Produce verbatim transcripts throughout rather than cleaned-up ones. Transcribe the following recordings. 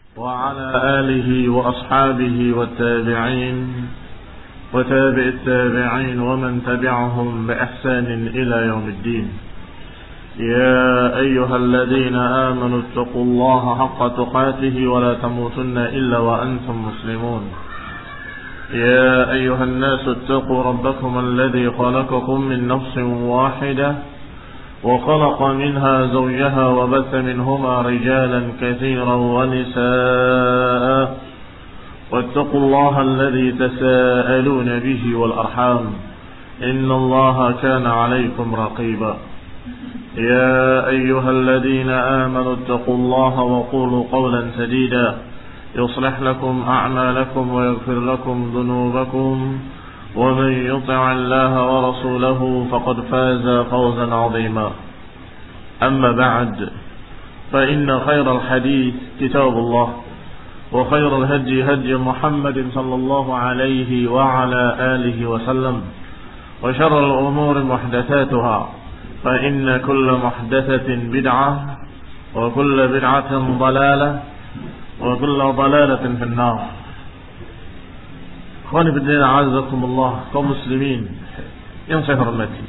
وعلى آله وأصحابه والتابعين وتابع التابعين ومن تبعهم بإحسان إلى يوم الدين. يا أيها الذين آمنوا اتقوا الله حق تقاته ولا تموتن إلا وأنتم مسلمون. يا أيها الناس اتقوا ربكم الذي خلقكم من نفس واحدة وخلق منها زوجها وبث منهما رجالا كثيرا ونساء واتقوا الله الذي تساءلون به والأرحام إن الله كان عليكم رقيبا. يا أيها الذين آمنوا اتقوا الله وقولوا قولا سديدا يصلح لكم أعمالكم ويغفر لكم ذنوبكم ومن يطع الله ورسوله فقد فاز فوزا عظيما. أما بعد فإن خير الحديث كتاب الله وخير الهدي هدي محمد صلى الله عليه وعلى آله وسلم وشر الأمور محدثاتها فإن كل محدثة بدعة وكل بدعة ضلالة وكل ضلالة في النار. Ikhwani fillah, a'azzakumullah, kaum muslimin yang saya hormati.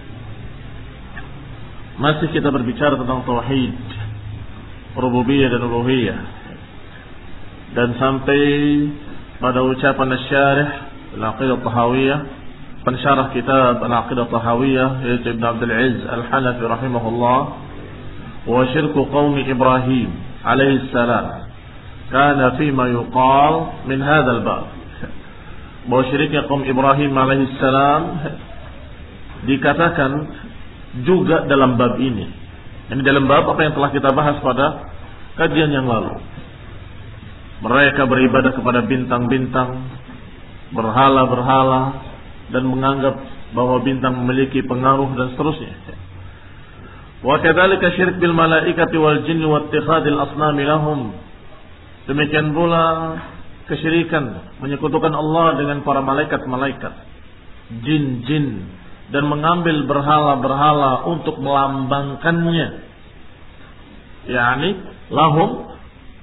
Masih kita berbicara tentang tauhid, rububiyah dan uluhiyah. Dan sampai pada ucapan asy-syarih Al-Aqidah Tahawiyah, pensyarah kitab Al-Aqidah Tahawiyah yaitu Ibn Abdul Aziz Al-Hanafi rahimahullah, wa syirku qaumi Ibrahim alaihi salam kana fima yuqal min hadzal bab. Bahwa syiriknya kaum Ibrahim alaihissalam dikatakan juga dalam bab ini. Ini dalam bab apa yang telah kita bahas pada kajian yang lalu. Mereka beribadah kepada bintang-bintang, berhala-berhala, dan menganggap bahwa bintang memiliki pengaruh dan seterusnya. Wa kadzalika syirik bil malaikati wal jinni wa ittikhadil asnami lahum. Demikian pula kesyirikan menyekutukan Allah dengan para malaikat-malaikat, jin-jin, dan mengambil berhala-berhala untuk melambangkannya. Yani lahum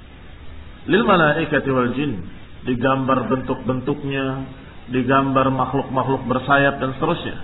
lil malaikati wal jin, digambar bentuk-bentuknya, digambar makhluk-makhluk bersayap dan seterusnya.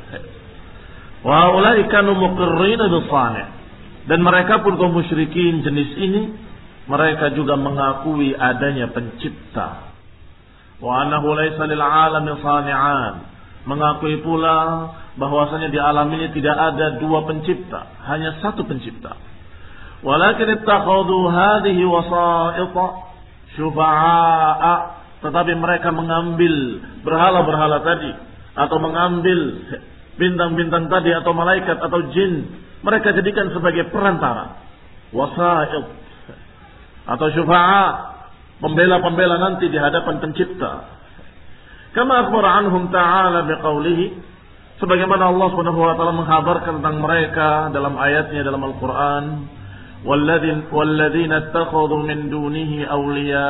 Wa ulaika muqirrina bis-sani', dan mereka pun kaum musyrikin jenis ini mereka juga mengakui adanya pencipta. Wa annahu laisa lil 'alami sani'an, mengakui pula bahwasanya di alam ini tidak ada dua pencipta, hanya satu pencipta. Walakin ittakhadhu hadhihi wasa'ita syufa'a, tetapi mereka mengambil berhala-berhala tadi atau mengambil bintang-bintang tadi atau malaikat atau jin, mereka jadikan sebagai perantara, wasa'it atau syufa'a, pembela-pembela nanti di hadapan pencipta. Kama akhbara anhum ta'ala biqaulihi, sebagaimana Allah Subhanahu wa taala mengkhabarkan tentang mereka dalam ayatnya dalam Al-Qur'an, walladzina walladzina ittakhadhu min dunihi awliya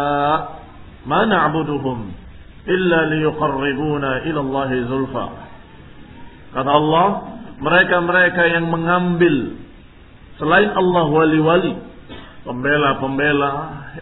ma na'buduhum illa liyuqarribuna ila Allahi zulfa. Kata Allah, mereka-mereka yang mengambil selain Allah wali-wali, pembela-pembela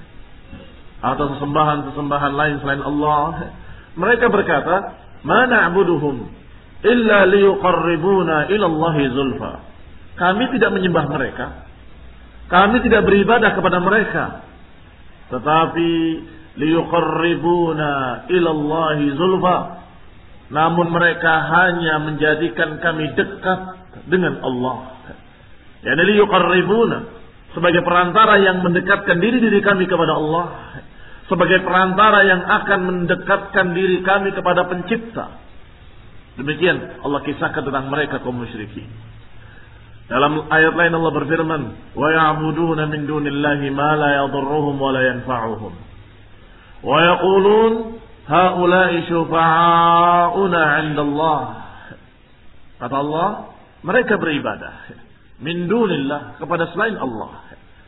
atau sesembahan-sesembahan lain selain Allah, mereka berkata, "Ma na'buduhum illa liyuqarribuna ila Allahi zulfa." Kami tidak menyembah mereka, kami tidak beribadah kepada mereka, tetapi liyuqarribuna ila Allahi zulfa, namun mereka hanya menjadikan kami dekat dengan Allah. Yani liyuqarribuna, sebagai perantara yang mendekatkan diri-diri kami kepada Allah, sebagai perantara yang akan mendekatkan diri kami kepada pencipta. Demikian Allah kisahkan tentang mereka kaum musyrikin. Dalam ayat lain Allah berfirman, wa ya'buduna min dunillahi ma la yadurruhum wa la yanfa'uhum wa yaqulun haula'i syufa'auna 'indallah. Kata Allah, mereka beribadah min dunillah, kepada selain Allah,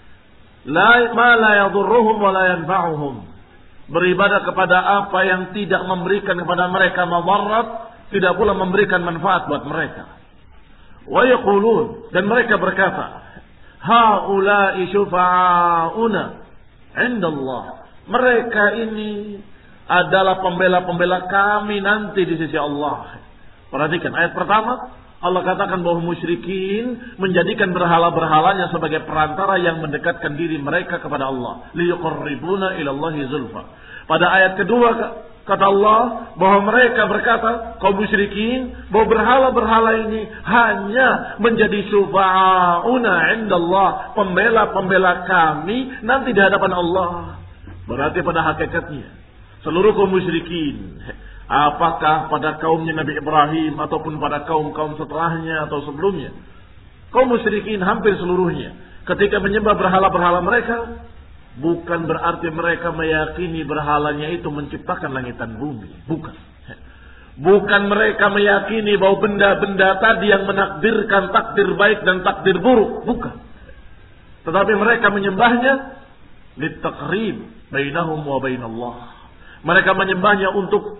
la ma la yadurruhum wa la yanfa'uhum, beribadah kepada apa yang tidak memberikan kepada mereka madarat, tidak pula memberikan manfaat buat mereka. Wa yaqulun, dan mereka berkata, haula'i syufa'auna indallah. Mereka ini adalah pembela-pembela kami nanti di sisi Allah. Perhatikan ayat pertama, Allah katakan bahwa musyrikin menjadikan berhala-berhalanya sebagai perantara yang mendekatkan diri mereka kepada Allah. Liyuqarribuna ilallahi zulfa. Pada ayat kedua kata Allah bahwa mereka berkata, kaum musyrikin, bahwa berhala-berhala ini hanya menjadi syufa'auna indallah, pembela-pembela kami nanti di hadapan Allah. Berarti pada hakikatnya seluruh kaum musyrikin, apakah pada kaumnya Nabi Ibrahim ataupun pada kaum-kaum setelahnya atau sebelumnya, kaum musyrikin hampir seluruhnya ketika menyembah berhala-berhala mereka, bukan berarti mereka meyakini berhalanya itu menciptakan langit dan bumi. Bukan. Bukan mereka meyakini bahwa benda-benda tadi yang menakdirkan takdir baik dan takdir buruk. Bukan. Tetapi mereka menyembahnya litaqrib bainahum wa bainallah. Mereka menyembahnya untuk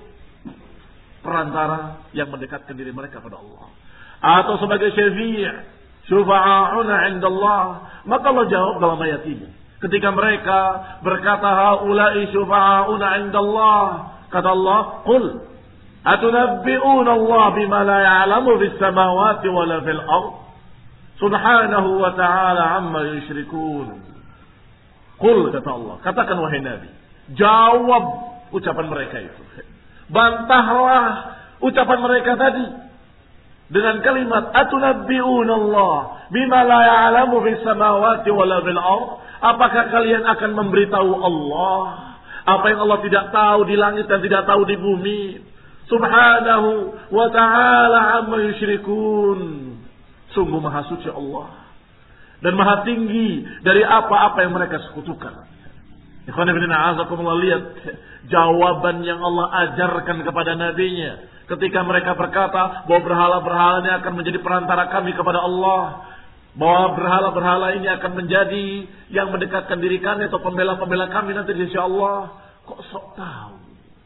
perantara yang mendekatkan diri mereka pada Allah. Atau sebagai syafi' syufa'auna indallah. Maka Allah jawab dalam ayat ini. Ketika mereka berkata haula'i syufa'auna indallah, kata Allah, qul atunabbi'una Allah bima la ya'lamu fis samawati wa la fil ard subhanahu wa ta'ala amma yusyrikun. Qul, kata Allah, katakan wahai Nabi, jawab ucapan mereka itu. Bantahlah ucapan mereka tadi dengan kalimat atunabbi'una Allah bima la ya'lamu fis samawati wa la fil ard. Apakah kalian akan memberitahu Allah apa yang Allah tidak tahu di langit dan tidak tahu di bumi? Subhanahu wa ta'ala amma yusyrikun. Sungguh maha suci Allah dan maha tinggi dari apa-apa yang mereka sekutukan. Ikhwan fillah, a'azakumullah, lihat jawaban yang Allah ajarkan kepada nabinya ketika mereka berkata bahwa berhala-berhala ini akan menjadi perantara kami kepada Allah, bahwa berhala-berhala ini akan menjadi yang mendekatkan diri kami atau pembela-pembela kami nanti di sisi Allah. Kok sok tahu?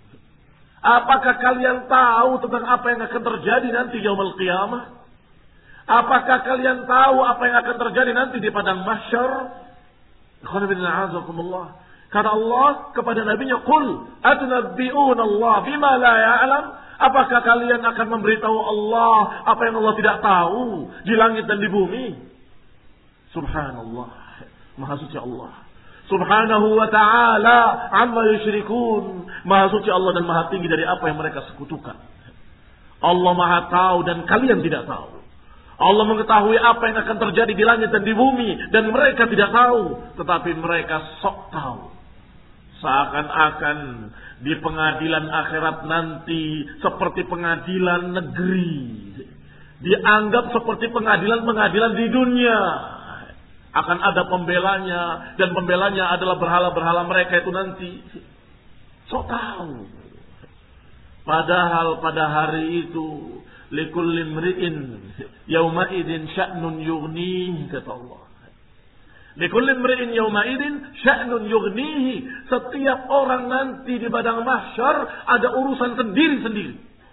Apakah kalian tahu tentang apa yang akan terjadi nanti yaumul qiyamah? Apakah kalian tahu apa yang akan terjadi nanti di padang mahsyar? Ikhwan fillah, a'azakumullah. Kata Allah kepada nabinya, qul atunabbi'una Allah bima la ya'lam. Apakah kalian akan memberitahu Allah apa yang Allah tidak tahu di langit dan di bumi? Subhanallah, maha suci Allah. Subhanahu wa ta'ala amma yusyrikun. Maha suci Allah dan maha tinggi dari apa yang mereka sekutukan. Allah maha tahu dan kalian tidak tahu. Allah mengetahui apa yang akan terjadi di langit dan di bumi, dan mereka tidak tahu, tetapi mereka sok tahu. Seakan-akan di pengadilan akhirat nanti seperti pengadilan negeri, dianggap seperti pengadilan-pengadilan di dunia. Akan ada pembelanya, dan pembelanya adalah berhala-berhala mereka itu nanti. Sok tahu. Padahal pada hari itu likulli imri'in yauma idzin sya'nun yughnihi, kata Allah. Likulli imri'in yauma idzin sya'nun yughnihi. Setiap orang nanti di padang mahsyar ada urusan sendiri-sendiri.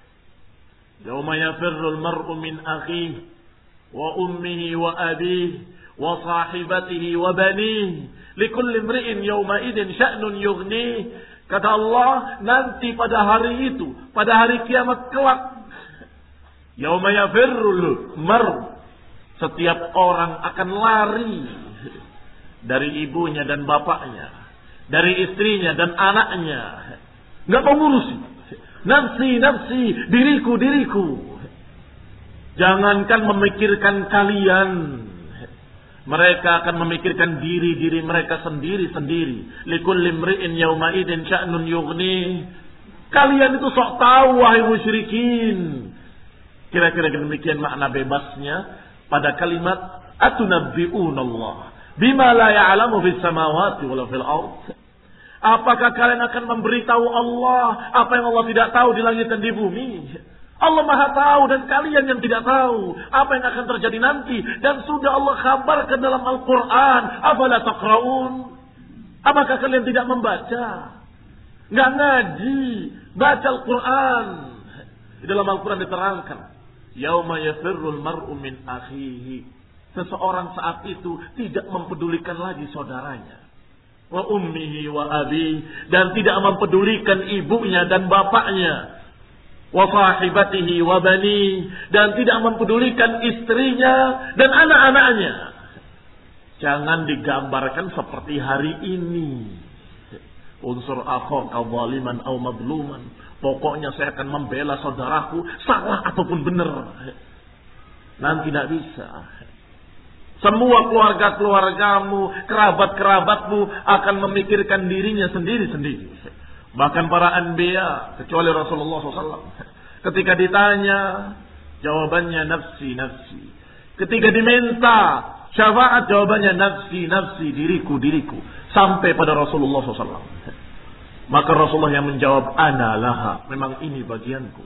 Yauma yafirrul mar'u min akhihi wa ummihi wa abihi wa sahibatihi wa banihi. Likulli imri'in yauma idzin sya'nun yughnihi. Kata Allah, nanti pada hari itu, pada hari kiamat kelak, yauma yafirrul mar, setiap orang akan lari dari ibunya dan bapaknya, dari istrinya dan anaknya. Enggak mau ngurusi. Nafsi, nafsi, diriku, diriku. Jangankan memikirkan kalian, mereka akan memikirkan diri-diri mereka sendiri-sendiri. Likulli imri'in yauma idzin sya'nun yughni. Kalian itu sok tahu wahai musyrikin. Kira-kira demikian makna bebasnya pada kalimat atunabbi'una Allah bima la ya'lamu fis samawati wala fil ard. Apakah kalian akan memberitahu Allah apa yang Allah tidak tahu di langit dan di bumi? Allah Maha tahu dan kalian yang tidak tahu apa yang akan terjadi nanti, dan sudah Allah kabarkan dalam Al-Qur'an, afala taqra'un? Apakah kalian tidak membaca? Enggak ngaji, baca Al-Qur'an. Di dalam Al-Qur'an diterangkan, yauma yafirrul mar'u min akhihi. Seseorang saat itu tidak mempedulikan lagi saudaranya. wa ummihi wa abi, dan tidak mempedulikan ibunya dan bapaknya, wa sahibatihi wa bani, dan tidak mempedulikan istrinya dan anak-anaknya. Jangan digambarkan seperti hari ini. Unsur akhaka zaliman aw madluman. Pokoknya saya akan membela saudaraku salah ataupun benar. Nanti tidak bisa. Semua keluarga-keluargamu, kerabat-kerabatmu akan memikirkan dirinya sendiri-sendiri. Bahkan para anbiya, kecuali Rasulullah shallallahu alaihi wasallam, ketika ditanya, jawabannya nafsi-nafsi. Ketika diminta syafaat, jawabannya nafsi-nafsi, diriku-diriku. Sampai pada Rasulullah shallallahu alaihi wasallam. Maka Rasulullah yang menjawab, ana laha, memang ini bagianku.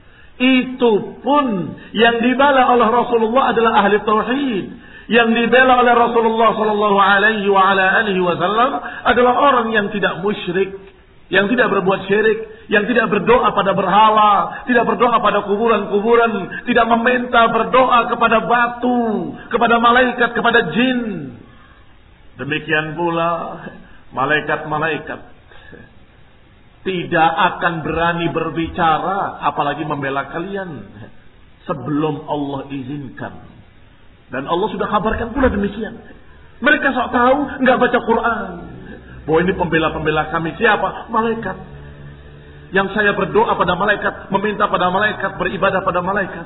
Itu pun yang dibela oleh Rasulullah adalah ahli tauhid. Yang dibela oleh Rasulullah sallallahu alaihi wa ala alihi wasallam adalah orang yang tidak musyrik, yang tidak berbuat syirik, yang tidak berdoa pada berhala, tidak berdoa pada kuburan-kuburan, tidak meminta berdoa kepada batu, kepada malaikat, kepada jin. Demikian pula malaikat-malaikat tidak akan berani berbicara apalagi membela kalian sebelum Allah izinkan. Dan Allah sudah kabarkan pula demikian. Mereka sok tahu, enggak baca Quran. Bahwa ini pembela-pembela kami siapa? Malaikat. Yang saya berdoa pada malaikat, meminta pada malaikat, beribadah pada malaikat.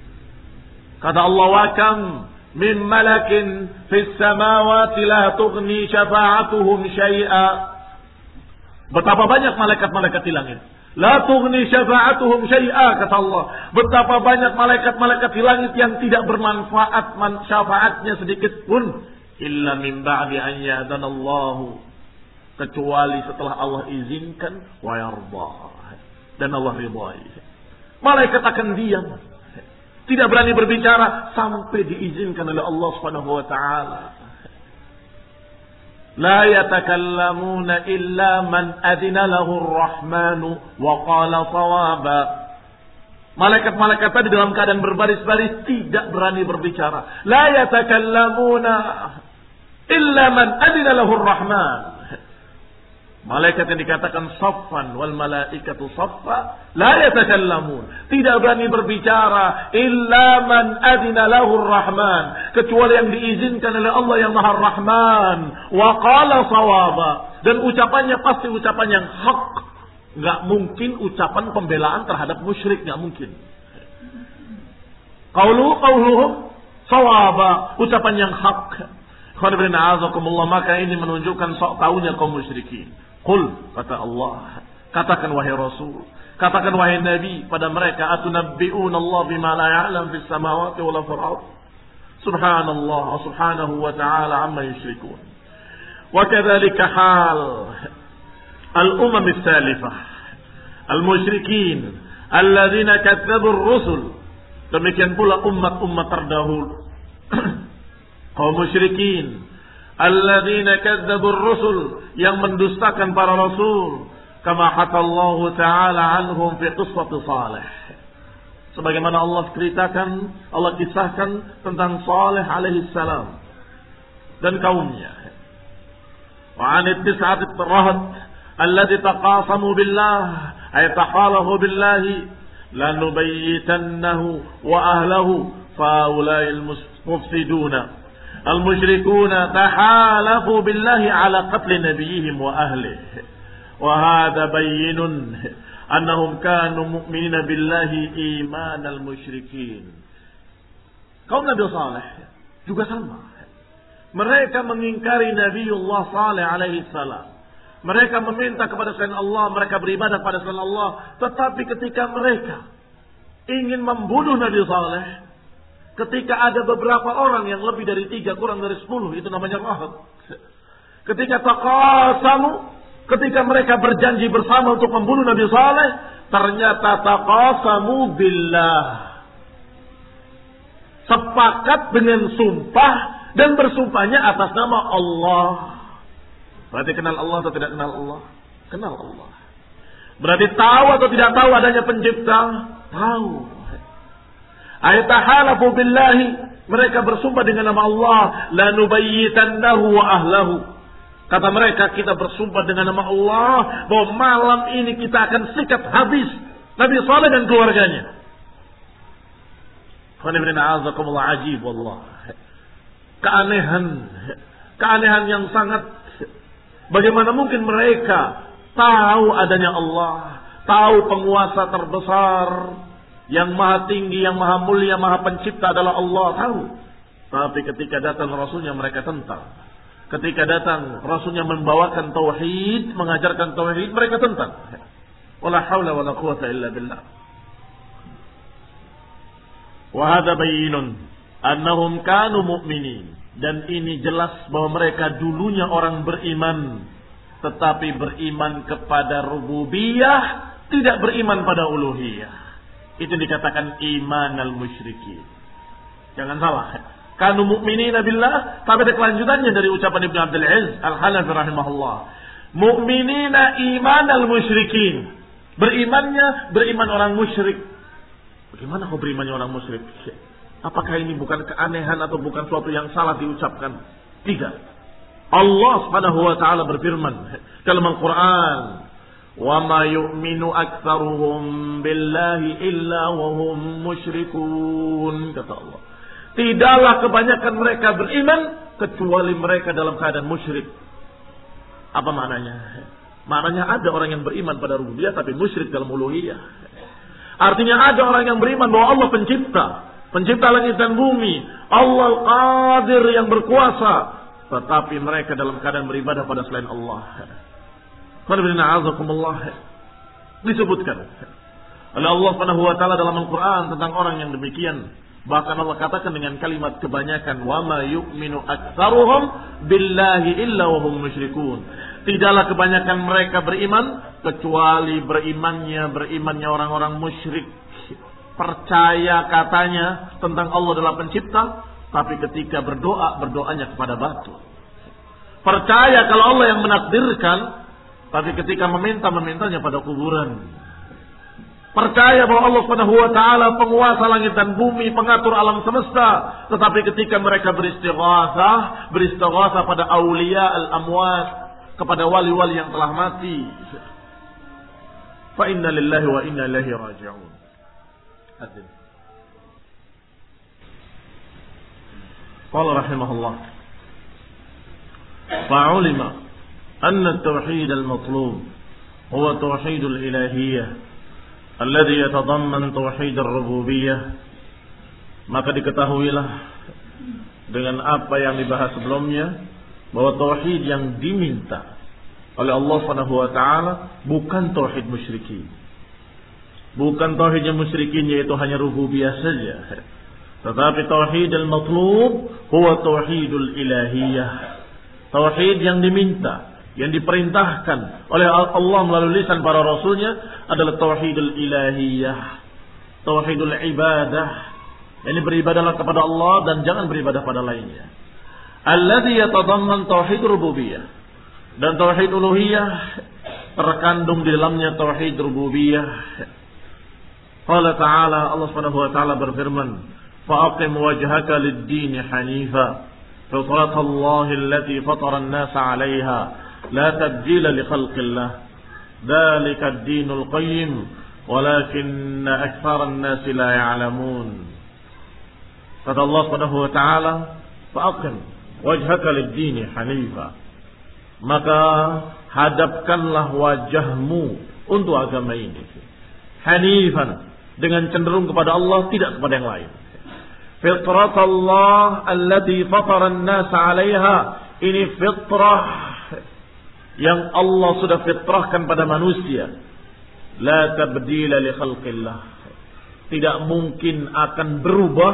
Kata Allah, wa kam min malakin fis samawati la tughni syafa'atuhum syai'a. Betapa banyak malaikat-malaikat di langit. La tughni syafa'atuhum syai'a, kata Allah. Betapa banyak malaikat-malaikat di langit yang tidak bermanfaat syafaatnya sedikit pun. Illa min ba'di an ya'danallahu. Kecuali setelah Allah izinkan wa yarda. Dan Allah ridhai. Malaikat akan diam. Tidak berani berbicara sampai diizinkan oleh Allah Subhanahu wa taala. La yatakallamuna illa man adina lahu ar-rahmanu wa qala shawaba. Malaikat-malaikat tadi dalam keadaan berbaris-baris tidak berani berbicara. La yatakallamuna illa man adina lahu ar-rahman. Malaikat yang dikatakan saffan wal malaikatu saffa la yatakallamun, tidak berani berbicara illa man adina lahu ar-rahman, kecuali yang diizinkan oleh Allah yang Maha Rahman, wa qala shawaba, dan ucapannya pasti ucapan yang hak. Enggak mungkin ucapan pembelaan terhadap musyrik, enggak mungkin. Qaulu qauluhum shawaba, ucapan yang hak. Maka ini menunjukkan sok tahunya kaum musyrikin. Qul, kata Allah, katakan wahai Rasul, katakan wahai Nabi pada mereka, atunabbi'una Allah bima la ya'lam fis samawati wala fil ardh. Subhanallah wa subhanahu wa ta'ala amma yusyrikun. Wa kadzalika hal al-umam as-salifah, al-musyrikin alladzina kadzdzabu ar-rusul. Demikian pula umat-umat terdahulu kaum musyrikin alladzina kadzdzabu ar-rusul, yang mendustakan para rasul, kama hatallahu ta'ala anhum fi qissati Salih, sebagaimana Allah ceritakan, Allah kisahkan tentang Salih alaihi salam dan kaumnya. Wa 'an at-tis'ati ar-rahd alladhi taqasamu billah ay taqalahu billahi lanubayyitannahu wa ahlihi fa ulai al-mufsiduna المشركون تحالفوا بالله على قتل نبيهم وأهله وهذا بين أنهم كانوا مؤمنين بالله إيمان المشركين. Kaum Nabi Saleh juga sama. Mereka mengingkari Nabiullah Saleh alaihi salam. Mereka meminta kepada selain Allah, mereka beribadah kepada selain Allah. Tetapi ketika mereka ingin membunuh Nabi Saleh, ketika ada beberapa orang yang lebih dari tiga, kurang dari sepuluh, itu namanya rahab. Ketika taqasamu, ketika mereka berjanji bersama untuk membunuh Nabi Saleh, ternyata taqasamu billah, sepakat dengan sumpah, dan bersumpahnya atas nama Allah. Berarti kenal Allah atau tidak kenal Allah? Kenal Allah. Berarti tahu atau tidak tahu adanya pencipta? Tahu. Ayatahalafu billahi, mereka bersumpah dengan nama Allah, lanubayyitannahu wa ahlahu, Kata mereka, kita bersumpah dengan nama Allah bahwa malam ini kita akan sikat habis Nabi Saleh dan keluarganya. Ajib wallah. Keanehan, keanehan yang sangat. Bagaimana mungkin mereka tahu adanya Allah, tahu penguasa terbesar, yang maha tinggi, yang maha mulia, maha pencipta adalah Allah, tahu. Tapi ketika datang Rasulnya mereka tentang. Ketika datang Rasulnya membawakan tauhid, mengajarkan tauhid, mereka tentang. Wala haula wala quwata illa billah. Wa hadza bayyinun annahum kanu mu'minin. Dan ini jelas bahwa mereka dulunya orang beriman, tetapi beriman kepada rububiyah, tidak beriman pada uluhiyah. Itu dikatakan iman al-musyrikin. Jangan salah. Kanu mu'minina billah, tapi ada kelanjutannya dari ucapan Ibnu Abdul Aziz Al-Hanafi rahimahullah. Mu'minina iman al-musyrikin. Berimannya beriman orang musyrik. Bagaimana kau berimannya orang musyrik? Apakah ini bukan keanehan atau bukan suatu yang salah diucapkan? Tidak. Allah Subhanahu wa taala berfirman dalam Al-Qur'an, "Wa ma yu'minu aktsaruhum billahi illa wa hum musyrikun." Kata Allah. Tidaklah kebanyakan mereka beriman kecuali mereka dalam keadaan musyrik. Apa maknanya? Maknanya ada orang yang beriman pada rububiyah tapi musyrik dalam uluhiyah. Artinya ada orang yang beriman bahwa Allah pencipta, pencipta langit dan bumi, Allah Qadir yang berkuasa, tetapi mereka dalam keadaan beribadah pada selain Allah. Disebutkan oleh Allah Subhanahu wa taala dalam Al-Qur'an tentang orang yang demikian. Bahkan Allah katakan dengan kalimat kebanyakan, wa ma yu'minu aktsaruhum billahi illa wa hum musyrikun. Tidaklah kebanyakan mereka beriman kecuali berimannya berimannya orang-orang musyrik. Percaya katanya tentang Allah adalah pencipta, tapi ketika berdoa, berdoanya kepada batu. Percaya kalau Allah yang menakdirkan, tapi ketika meminta, memintanya pada kuburan. Percaya bahwa Allah Subhanahu wa taala penguasa langit dan bumi, pengatur alam semesta, tetapi ketika mereka beristighatsah, beristighatsah pada aulia al-amwat, kepada wali-wali yang telah mati. Fa inna lillahi wa inna ilaihi raji'un. Adil. Qala rahimahullah. Fa'ulima anna at-tauhid al-matlub huwa tauhid al-ilahiyyah alladhi yatadamman tauhid ar-rububiyyah. Maka diketahuilah dengan apa yang dibahas sebelumnya bahwa tauhid yang diminta oleh Allah Subhanahu wa taala bukan tauhid musyrikin. Bukan tauhid yang musyrikin yaitu hanya rububiyah saja. Tetapi tauhid al-matlub huwa tauhidul ilahiyah. Tauhid yang diminta, yang diperintahkan oleh Allah melalui lisan para rasulnya adalah tauhidul ilahiyah. Tauhidul ibadah. Ini beribadahlah kepada Allah dan jangan beribadah pada lainnya. Alladhi yatadamman tauhid rububiyah. Dan tauhid uluhiyah terkandung di dalamnya tauhid rububiyah. Qala ta'ala, Allah Subhanahu wa taala berfirman, "Fa'aqim wajhaka lid-din hanifa, fitratallahi allati fatara an-nasa 'alayha, la tabdila li khalqillah. Dzalika ad-dinul qayyim, walakinna aktsara an-nasi la ya'lamun." Kata Allah Subhanahu wa taala, "Fa'aqim wajhaka lid-din hanifa." Maka hadapkanlah wajahmu untuk agama ini. Hanifan, dengan cenderung kepada Allah, tidak kepada yang lain. Fitratallah allati fatara an-nas 'alaiha. Ini fitrah yang Allah sudah fitrahkan pada manusia. La tabdila li khalqillah. Tidak mungkin akan berubah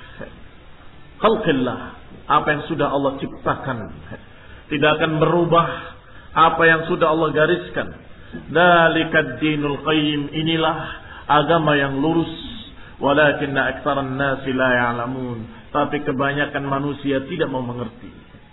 khalqillah, apa yang sudah Allah ciptakan. Tidak akan berubah apa yang sudah Allah gariskan. Dzalikad dinul qayyim, inilah agama yang lurus. Walakinna aktsaran nasi la ya'lamun. Tapi kebanyakan manusia tidak mau mengerti.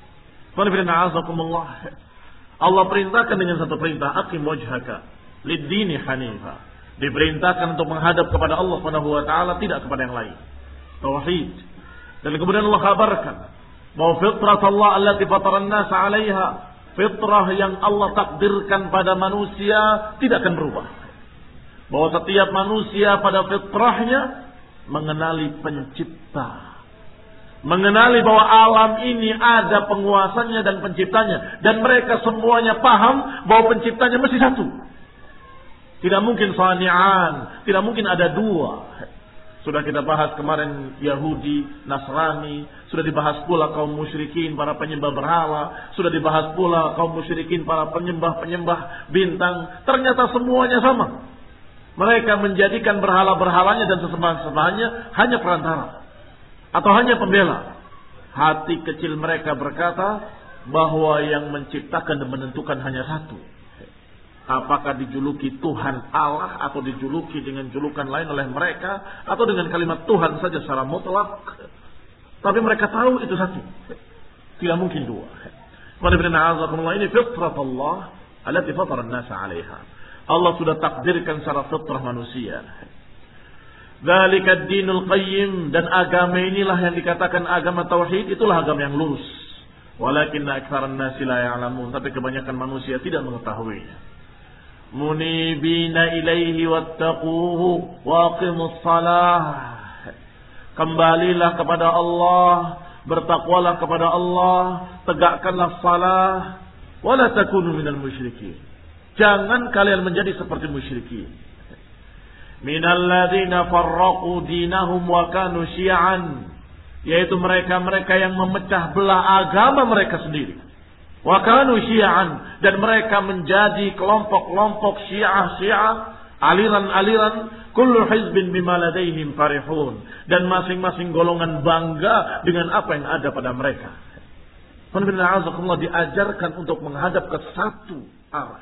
Allah perintahkan dengan satu perintah, aqim wajhaka lid-dini hanifa. Diperintahkan untuk menghadap kepada Allah Subhanahu wa taala, tidak kepada yang lain. Tauhid. Dan kemudian Allah kabarkan bahwa fitrat Allah allati fatara an-nas 'alaiha, fitrah yang Allah takdirkan pada manusia tidak akan berubah. Bahwa setiap manusia pada fitrahnya mengenali pencipta. Mengenali bahwa alam ini ada penguasanya dan penciptanya. Dan mereka semuanya paham bahwa penciptanya mesti satu. Tidak mungkin sani'an. Tidak mungkin ada dua. Sudah kita bahas kemarin Yahudi, Nasrani. Sudah dibahas pula kaum musyrikin, para penyembah berhala. Sudah dibahas pula kaum musyrikin, para penyembah-penyembah bintang. Ternyata semuanya sama. Mereka menjadikan berhala-berhalanya dan sesembahan-sembahannya hanya perantara. Atau hanya pembela. Hati kecil mereka berkata bahwa yang menciptakan dan menentukan hanya satu. Apakah dijuluki Tuhan Allah atau dijuluki dengan julukan lain oleh mereka, atau dengan kalimat Tuhan saja secara mutlak. Tapi mereka tahu itu satu. Tidak mungkin dua. Ini fitrat Allah allati fatara an-nasa 'alaiha. Allah sudah takdirkan secara fitrah manusia. Dzalika ad-dinul qayyim, dan agama inilah yang dikatakan agama tauhid, itulah agama yang lurus. Walakinna aktsaran nasi la ya'lamun, tapi kebanyakan manusia tidak mengetahuinya. Munibina ilaihi wattaquhu waqimus salah. Kembalilah kepada Allah, bertakwalah kepada Allah, tegakkanlah salah, wala takunu minal musyrikin. Jangan kalian menjadi seperti musyrikin. Minal ladzina farraqu dinahum wa kanu syi'an, yaitu mereka-mereka yang memecah belah agama mereka sendiri. Wa kanu syi'an, dan mereka menjadi kelompok-kelompok syiah-syiah, aliran-aliran, kullu hizbin bima ladaihim farihun, dan masing-masing golongan bangga dengan apa yang ada pada mereka. Alhamdulillah, diajarkan untuk menghadap ke satu arah.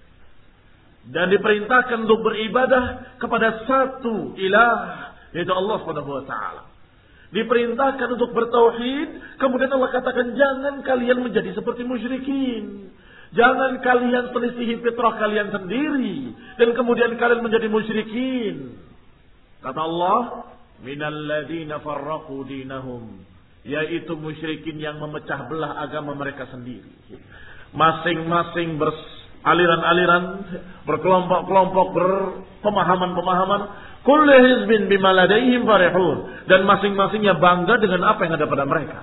Dan diperintahkan untuk beribadah kepada satu ilah, yaitu Allah Subhanahu wa taala. Diperintahkan untuk bertauhid, kemudian Allah katakan jangan kalian menjadi seperti musyrikin. Jangan kalian selisihi fitrah kalian sendiri dan kemudian kalian menjadi musyrikin. Kata Allah, minal ladzina farraqu dinahum, yaitu musyrikin yang memecah belah agama mereka sendiri. Masing-masing beraliran-aliran, berkelompok-kelompok, berpemahaman-pemahaman. Kullu hizbin bima ladaihim farihun, dan masing-masingnya bangga dengan apa yang ada pada mereka.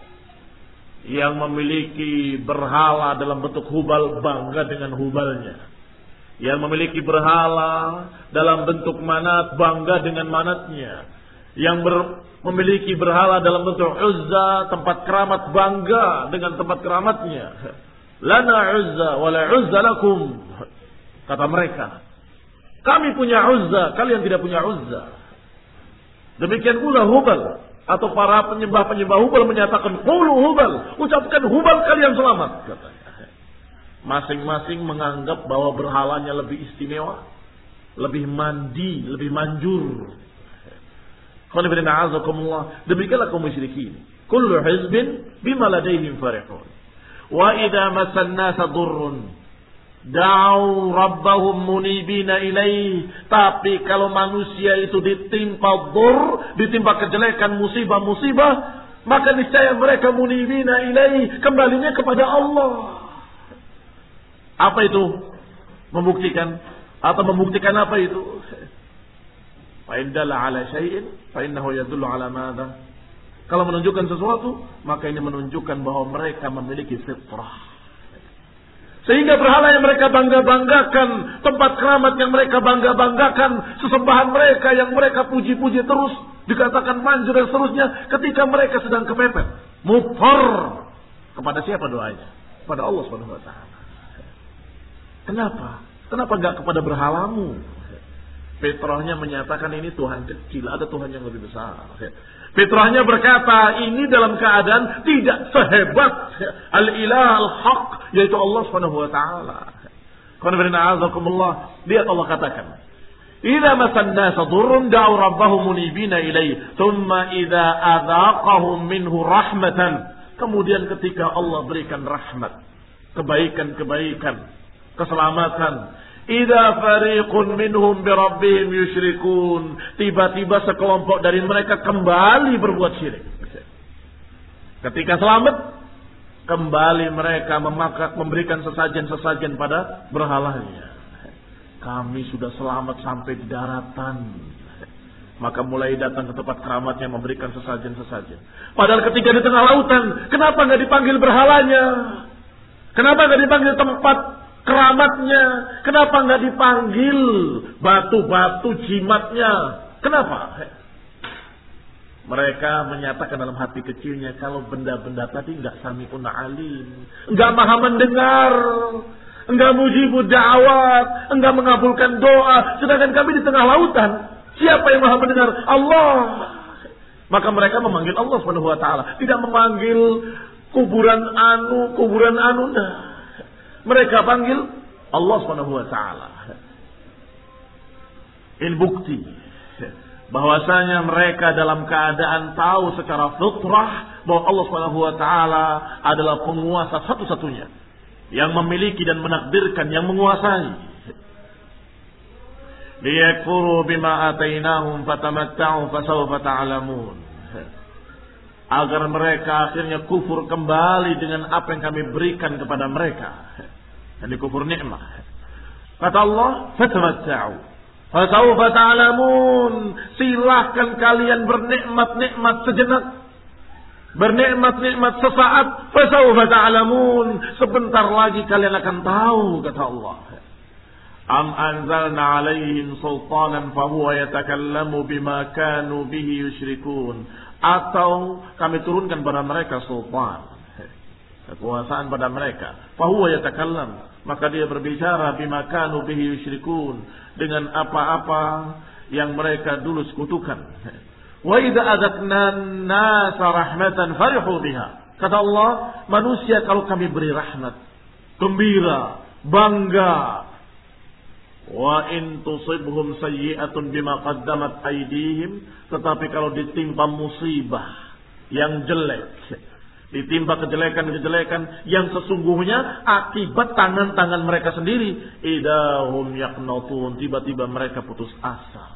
Yang memiliki berhala dalam bentuk hubal bangga dengan hubalnya. Yang memiliki berhala dalam bentuk manat bangga dengan manatnya. Yang ber, memiliki berhala dalam bentuk Uzza, tempat keramat, bangga dengan tempat keramatnya. Lana Uzza wala Uzza lakum, kata mereka. Kami punya Uzza, kalian tidak punya Uzza. Demikian pula Hubal, atau para penyembah-penyembah Hubal menyatakan qulu Hubal, ucapkan Hubal kalian selamat, katanya. Masing-masing menganggap bahwa berhalanya lebih istimewa, lebih mandi, lebih manjur. Demikianlah kaum musyrikin. Kullu hizbin bima ladaihim farihun. Wa idza massan nasa durrun da'u rabbahum munibina ilaih. Tapi kalau manusia itu ditimpa dur, ditimpa kejelekan, musibah-musibah, maka niscaya mereka munibina ilaih, kembalinya kepada Allah. Apa itu? Membuktikan atau membuktikan apa itu? Fa in dalla ala syai'in fa innahu yadullu ala madza. Kalau menunjukkan sesuatu, maka ini menunjukkan bahwa mereka memiliki fitrah. Sehingga berhala yang mereka bangga-banggakan, tempat keramat yang mereka bangga-banggakan, sesembahan mereka yang mereka puji-puji terus, dikatakan manjur dan seterusnya, ketika mereka sedang kepepet, mufar. Kepada siapa doanya? Kepada Allah Subhanahu wa taala. Kenapa? Kenapa enggak kepada berhalamu? Fitrahnya menyatakan ini Tuhan kecil, ada Tuhan yang lebih besar. Fitrahnya berkata ini dalam keadaan tidak sehebat al-ilah al-haq, yaitu Allah Subhanahu wa taala. Lihat Allah katakan, idza masan nas dhurrun da'u rabbahum munibina ilaihi thumma idza adzaqahum minhu rahmatan. Kemudian ketika Allah berikan rahmat, kebaikan-kebaikan, keselamatan, idza fariqun minhum bi rabbihim yusyrikun, tiba-tiba sekelompok dari mereka kembali berbuat syirik. Ketika selamat, Kembali mereka memakan, memberikan sesajen-sesajen pada berhalanya. Kami sudah selamat sampai di daratan. Maka mulai datang ke tempat keramatnya memberikan sesajen-sesajen. Padahal ketika di tengah lautan, kenapa nggak dipanggil berhalanya? Kenapa nggak dipanggil tempat keramatnya? Kenapa nggak dipanggil batu-batu jimatnya? Kenapa? Mereka menyatakan dalam hati kecilnya, kalau benda-benda tadi nggak sami'un alim, nggak maha mendengar, nggak mujibud da'awat, nggak mengabulkan doa. Sedangkan kami di tengah lautan, siapa yang maha mendengar? Allah. Maka mereka memanggil Allah subhanahu wa taala, tidak memanggil kuburan anu, kuburan anu. Nah. Mereka panggil Allah subhanahu wa taala. Ini bukti bahwasanya mereka dalam keadaan tahu secara fitrah bahwa Allah subhanahu wa taala adalah penguasa satu-satunya yang memiliki dan menakdirkan, yang menguasai. Liyakfuru bima atainahum fatamatta'u fasawfa ta'lamun. Agar mereka akhirnya kufur kembali dengan apa yang kami berikan kepada mereka. Ini kufur nikmat. Kata Allah, fatamatta'u fasawfa ta'lamun. Silahkan kalian bernikmat-nikmat sejenak, bernikmat-nikmat sesaat. Fasawfa ta'lamun. Sebentar lagi kalian akan tahu, kata Allah. Am anzalna alaihim sultanan fahuwa yatakallamu bima kanu bihi yusyrikun. Atau kami turunkan pada mereka sultan, kekuasaan pada mereka. Fahuwa yatakallam, maka dia berbicara bima kanu bihi yusyrikun, dengan apa-apa yang mereka dulu sekutukan. Wa idza adzaqna an-nasa rahmatan farihu biha. Kata Allah, manusia kalau kami beri rahmat, gembira, bangga. Wa in tusibhum sayyi'atun bima qaddamat aydihim, tetapi kalau ditimpa musibah yang jelek, ditimpa kejelekan-kejelekan yang sesungguhnya akibat tangan-tangan mereka sendiri, idahum yaqnatun, tiba-tiba mereka putus asa.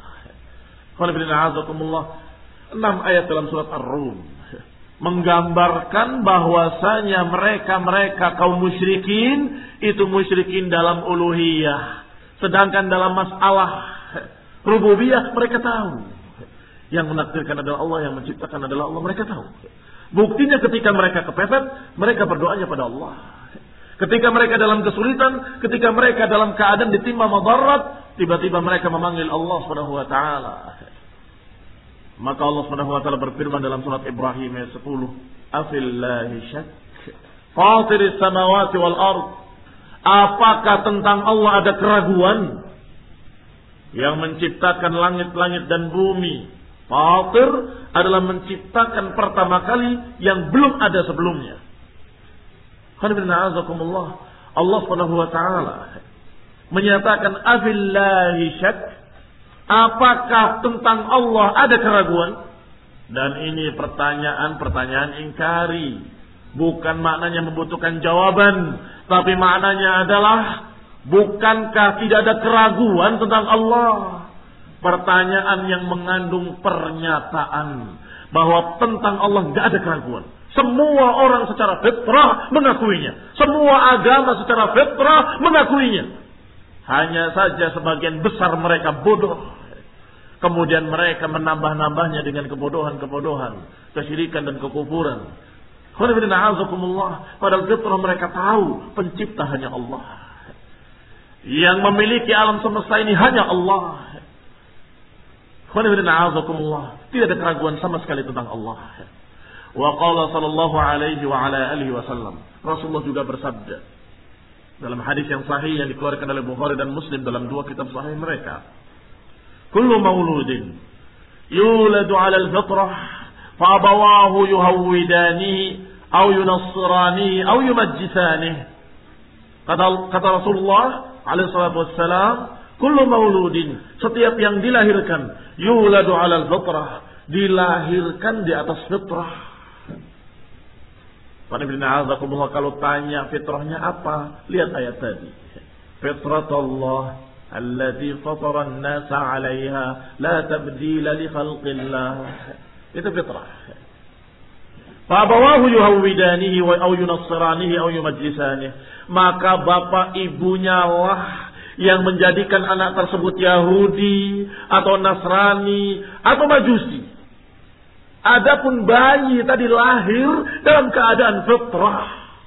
enam ayat dalam surat Ar-Rum menggambarkan bahwasanya mereka-mereka kaum musyrikin itu musyrikin dalam uluhiyah. Sedangkan dalam masalah rububiyah mereka tahu. Yang menakdirkan adalah Allah, yang menciptakan adalah Allah, mereka tahu. Buktinya ketika mereka kepepet, mereka berdoanya pada Allah. Ketika mereka dalam kesulitan, ketika mereka dalam keadaan ditimpa madarat, tiba-tiba mereka memanggil Allah Subhanahu wa taala. Maka Allah Subhanahu wa taala berfirman dalam surat Ibrahim ayat sepuluh, "Afillahi syak fatiris samawati wal ard." Apakah tentang Allah ada keraguan? Yang menciptakan langit-langit dan bumi. Fatir adalah menciptakan pertama kali yang belum ada sebelumnya. Allah Subhanahu wa taala menyatakan afillahi syak. Apakah tentang Allah ada keraguan? Dan ini pertanyaan-pertanyaan ingkari. Bukan maknanya membutuhkan jawaban, tapi maknanya adalah bukankah tidak ada keraguan tentang Allah? Pertanyaan yang mengandung pernyataan bahwa tentang Allah tidak ada keraguan. Semua orang secara fitrah mengakuinya. Semua agama secara fitrah mengakuinya. Hanya saja sebagian besar mereka bodoh. Kemudian mereka menambah-nambahnya dengan kebodohan-kebodohan, kesyirikan dan kekufuran. Padahal fitrah mereka tahu pencipta hanya Allah. Yang memiliki alam semesta ini hanya Allah. Tidak ada keraguan sama sekali tentang Allah. Wa qala sallallahu alaihi wa ala alihi wasallam. Rasulullah juga bersabda dalam hadis yang sahih yang dikeluarkan oleh Bukhari dan Muslim dalam dua kitab sahih mereka. Kullu mauludin yuladu 'ala al-fitrah fa abawahu yuhawwidanihi aw yunassiranihi aw yumajjisanihi. Kata kata Rasulullah alaihi salatu wassalam, kullu mauludin, setiap yang dilahirkan, yuladu 'ala al-fitrah, dilahirkan di atas fitrah. Kalau tanya fitrahnya apa? Lihat ayat tadi. Fitratullah allati fatara an-nasa 'alaiha la tabdila li khalqillah. Itu fitrah. Fa abawahu yuhawwidanihi wa aw yunassiranihi aw yumajlisanihi. Maka bapak ibunya lah yang menjadikan anak tersebut Yahudi atau Nasrani atau Majusi. Adapun bayi tadi lahir dalam keadaan fitrah.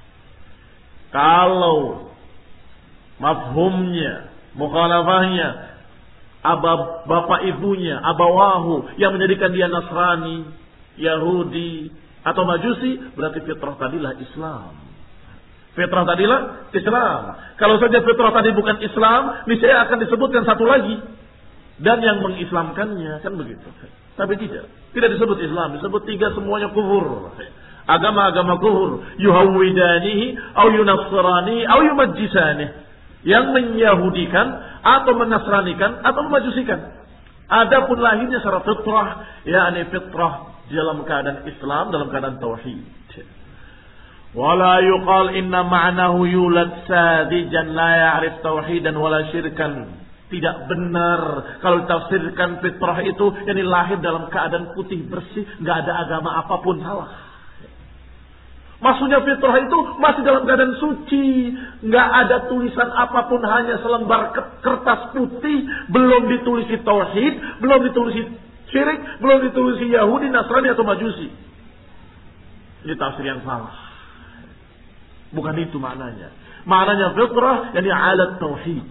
Kalau mafhumnya, mukhalafahnya, aba, bapak ibunya, abawahu yang menjadikan dia Nasrani, Yahudi atau Majusi, berarti fitrah tadilah Islam. Fitrah tadilah Islam. Kalau saja fitrah tadi bukan Islam, niscaya akan disebutkan satu lagi. Dan yang mengislamkannya, kan begitu. Tapi tidak. Tidak disebut Islam. Disebut tiga semuanya kufur. Agama-agama kufur. Yuhawwidanihi, au yunassiranihi, au yumajjisanihi. Yang menyahudikan, atau menasranikan, atau memajusikan. Adapun lahirnya secara fitrah, yakni fitrah dalam keadaan Islam, dalam keadaan tauhid. Wala yuqal inna ma'nahu yulad sadijan la ya'rif tauhidan wala syirkan. Tidak benar kalau ditafsirkan fitrah itu yakni lahir dalam keadaan putih bersih, enggak ada agama apapun, salah. Maksudnya fitrah itu masih dalam keadaan suci, enggak ada tulisan apapun, hanya selembar kertas putih, belum ditulisi tauhid, belum ditulisi syirik, belum ditulisi Yahudi, Nasrani atau Majusi. Ini tafsir yang salah. Bukan itu maknanya. Maknanya fitrah yani alat tauhid.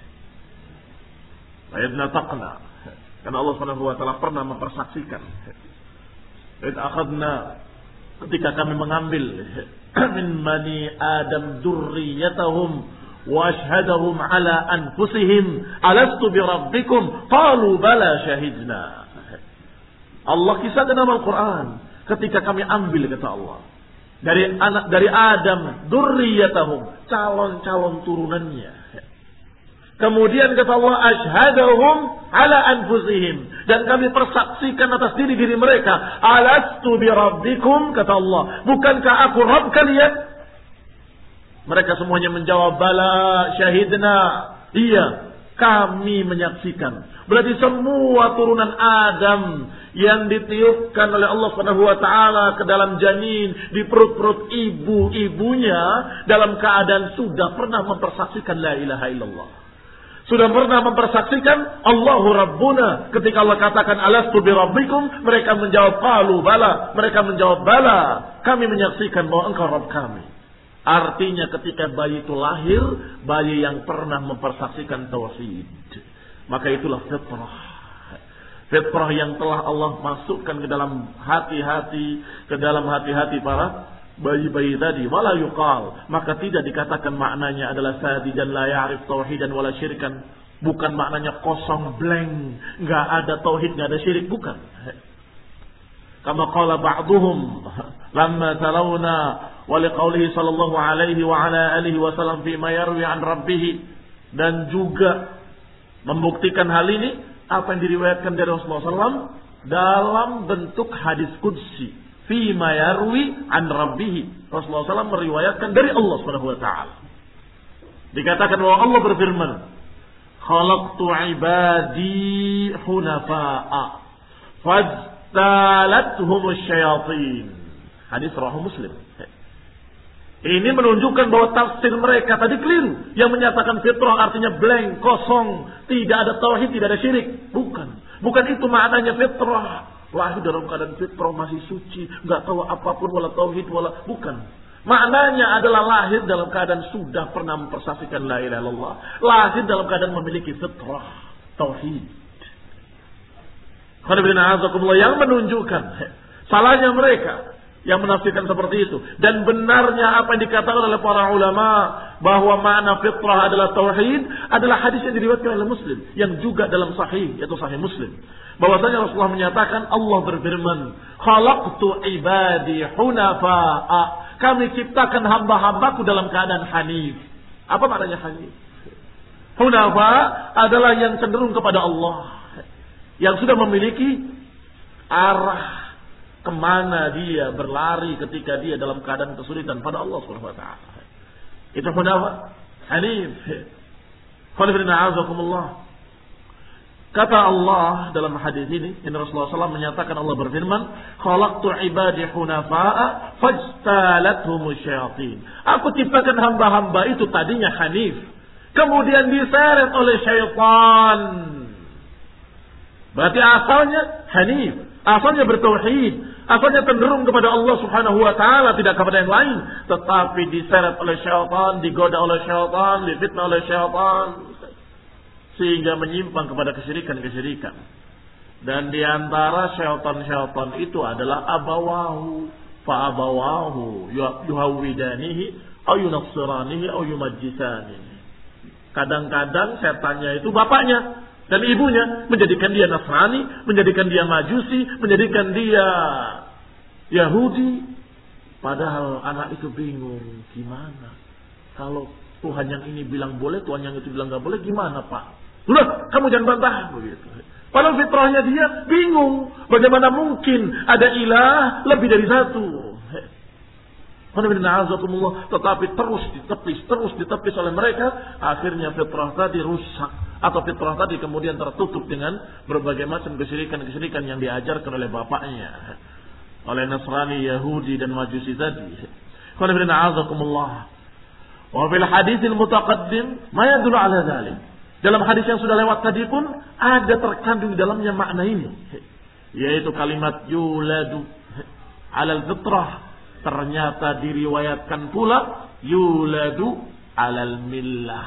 Ayatna taqna. Karena Allah Subhanahu wa taala pernah mempersaksikan. Id akhadna, ketika kami mengambil min bani Adam dzurriyyatahum wa ashhadahum ala anfusihim alastu bi rabbikum qalu bala syahidna. Allah kisahkan dalam Al-Quran ketika kami ambil, kata Allah, dari anak dari Adam, dzurriyyatahum, calon-calon turunannya. Kemudian kata Allah, asyhadahum ala anfusihim, dan kami persaksikan atas diri diri mereka, alastu bi rabbikum, kata Allah, bukankah aku Rabb kalian? Mereka semuanya menjawab, bala syahidna, iya, kami menyaksikan. Berarti semua turunan Adam yang ditiupkan oleh Allah Subhanahu wa taala ke dalam janin di perut-perut ibu-ibunya dalam keadaan sudah pernah mempersaksikan la ilaha illallah. Sudah pernah mempersaksikan Allahu Rabbuna. Ketika Allah katakan alastu bi rabbikum, mereka menjawab qalu bala, mereka menjawab bala, kami menyaksikan bahwa engkau Rabb kami. Artinya ketika bayi itu lahir, bayi yang pernah mempersaksikan tauhid. Maka itulah fitrah. Fitrah yang telah Allah masukkan ke dalam hati-hati, ke dalam hati-hati para bayi-bayi tadi. Wala yuqal, maka tidak dikatakan maknanya adalah sadijan la ya'rif tauhidan wala syirkan. Bukan maknanya kosong, blank, enggak ada tauhid, enggak ada syirik, bukan. Kama qala ba'duhum lamma talawna wa liqaulihi sallallahu alaihi wa ala alihi wasallam fi ma yarwi an rabbih, dan juga membuktikan hal ini apa yang diriwayatkan dari Rasulullah sallallahu alaihi wasallam dalam bentuk hadis qudsi, fi ma yarwi an rabbih. Rasulullah sallallahu alaihi wasallam meriwayatkan dari Allah Subhanahu wa taala. Dikatakan bahwa Allah berfirman, khalaqtu ibadi hunafa'a fajtalathumul syayatin. Hadis riwayat Muslim. Ini menunjukkan bahwa tafsir mereka tadi keliru. Yang menyatakan fitrah artinya blank, kosong, tidak ada tauhid, tidak ada syirik. Bukan. Bukan itu maknanya fitrah. Lahir dalam keadaan fitrah, masih suci, enggak tahu apapun, wala tauhid, wala, bukan. Maknanya adalah lahir dalam keadaan sudah pernah mempersaksikan la ilaha illallah. Lahir dalam keadaan memiliki fitrah, tauhid. Yang menunjukkan salahnya mereka yang menafsirkan seperti itu, dan benarnya apa yang dikatakan oleh para ulama bahwa makna fitrah adalah tauhid adalah hadis yang diriwayatkan oleh Muslim yang juga dalam sahih, yaitu sahih Muslim, bahwasanya Rasulullah menyatakan, Allah berfirman, khalaqtu ibadi hunafa'a, kami ciptakan hamba-hambaku dalam keadaan hanif. Apa maknanya hanif? Hunafa adalah yang cenderung kepada Allah, yang sudah memiliki arah kemana dia berlari ketika dia dalam keadaan kesulitan pada Allah Subhanahu wa taala. Itu hunafa, hanif. Qul inna a'udzukumullah. Kata Allah dalam hadis ini, ini Rasulullah shallallahu alaihi wasallam menyatakan, Allah berfirman, "Khalaqtu ibadi hunafa'a fajtalathum syayatin." Aku ciptakan hamba-hamba itu tadinya hanif, kemudian diseret oleh syaitan. Berarti asalnya hanif, asalnya bertauhid, asalnya cenderung kepada Allah Subhanahu wa taala, tidak kepada yang lain, tetapi diseret oleh syaitan, digoda oleh syaitan, difitnah oleh syaitan, sehingga menyimpang kepada kesyirikan-kesyirikan. Dan di antara syaitan-syaitan itu adalah abawahu, fa abawahu yuhawidanihi au yunassiranihi au yumajjisanihi. Kadang-kadang setannya itu bapaknya dan ibunya, menjadikan dia Nasrani, menjadikan dia Majusi, menjadikan dia Yahudi. Padahal anak itu bingung, gimana kalau Tuhan yang ini bilang boleh, Tuhan yang itu bilang gak boleh, gimana Pak? Udah, kamu jangan bantah begitu. Padahal fitrahnya dia bingung, bagaimana mungkin ada ilah lebih dari satu. Tetapi terus ditepis, terus ditepis oleh mereka, akhirnya fitrah tadi rusak, atau fitrah tadi kemudian tertutup dengan berbagai macam kesyirikan-kesyirikan yang diajarkan oleh bapaknya, oleh Nasrani, Yahudi dan Majusi tadi. Wa fil haditsil mutaqaddim ma yadullu ala dzalik. Dalam hadis yang sudah lewat tadi pun ada terkandung di dalamnya makna ini, yaitu kalimat yuladu alal fitrah. Ternyata diriwayatkan pula yuladu alal millah.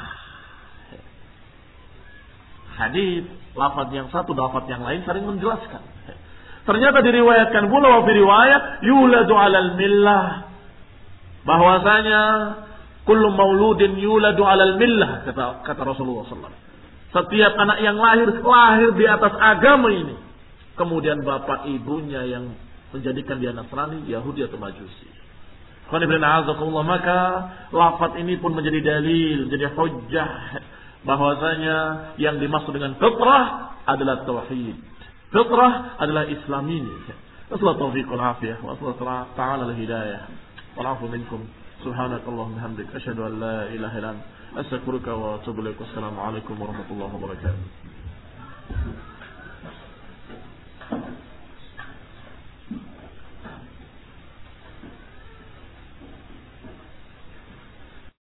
Hadis lafaz yang satu dan lafaz yang lain saling menjelaskan. Ternyata diriwayatkan pula wa fi riwayat yuladu alal millah, bahwasanya kullu mauludin yuladu alal millah, kata kata Rasulullah sallallahu alaihi wasallam. Setiap anak yang lahir lahir di atas agama ini. Kemudian bapak ibunya yang menjadikan dia Nasrani, Yahudi atau Majusi. Maka lafaz ini pun menjadi dalil, menjadi hujjah bahwasanya yang dimaksud dengan fitrah adalah tauhid. Fitrah adalah Islam ini. Wassalamu taufiq wal afiyah wa sallallahu ta'ala al hidayah. Wal afu minkum. Subhanakallahumma hamdik asyhadu an la ilaha illa anta astaghfiruka wa atubu ilaik. Wassalamu alaikum warahmatullahi wabarakatuh.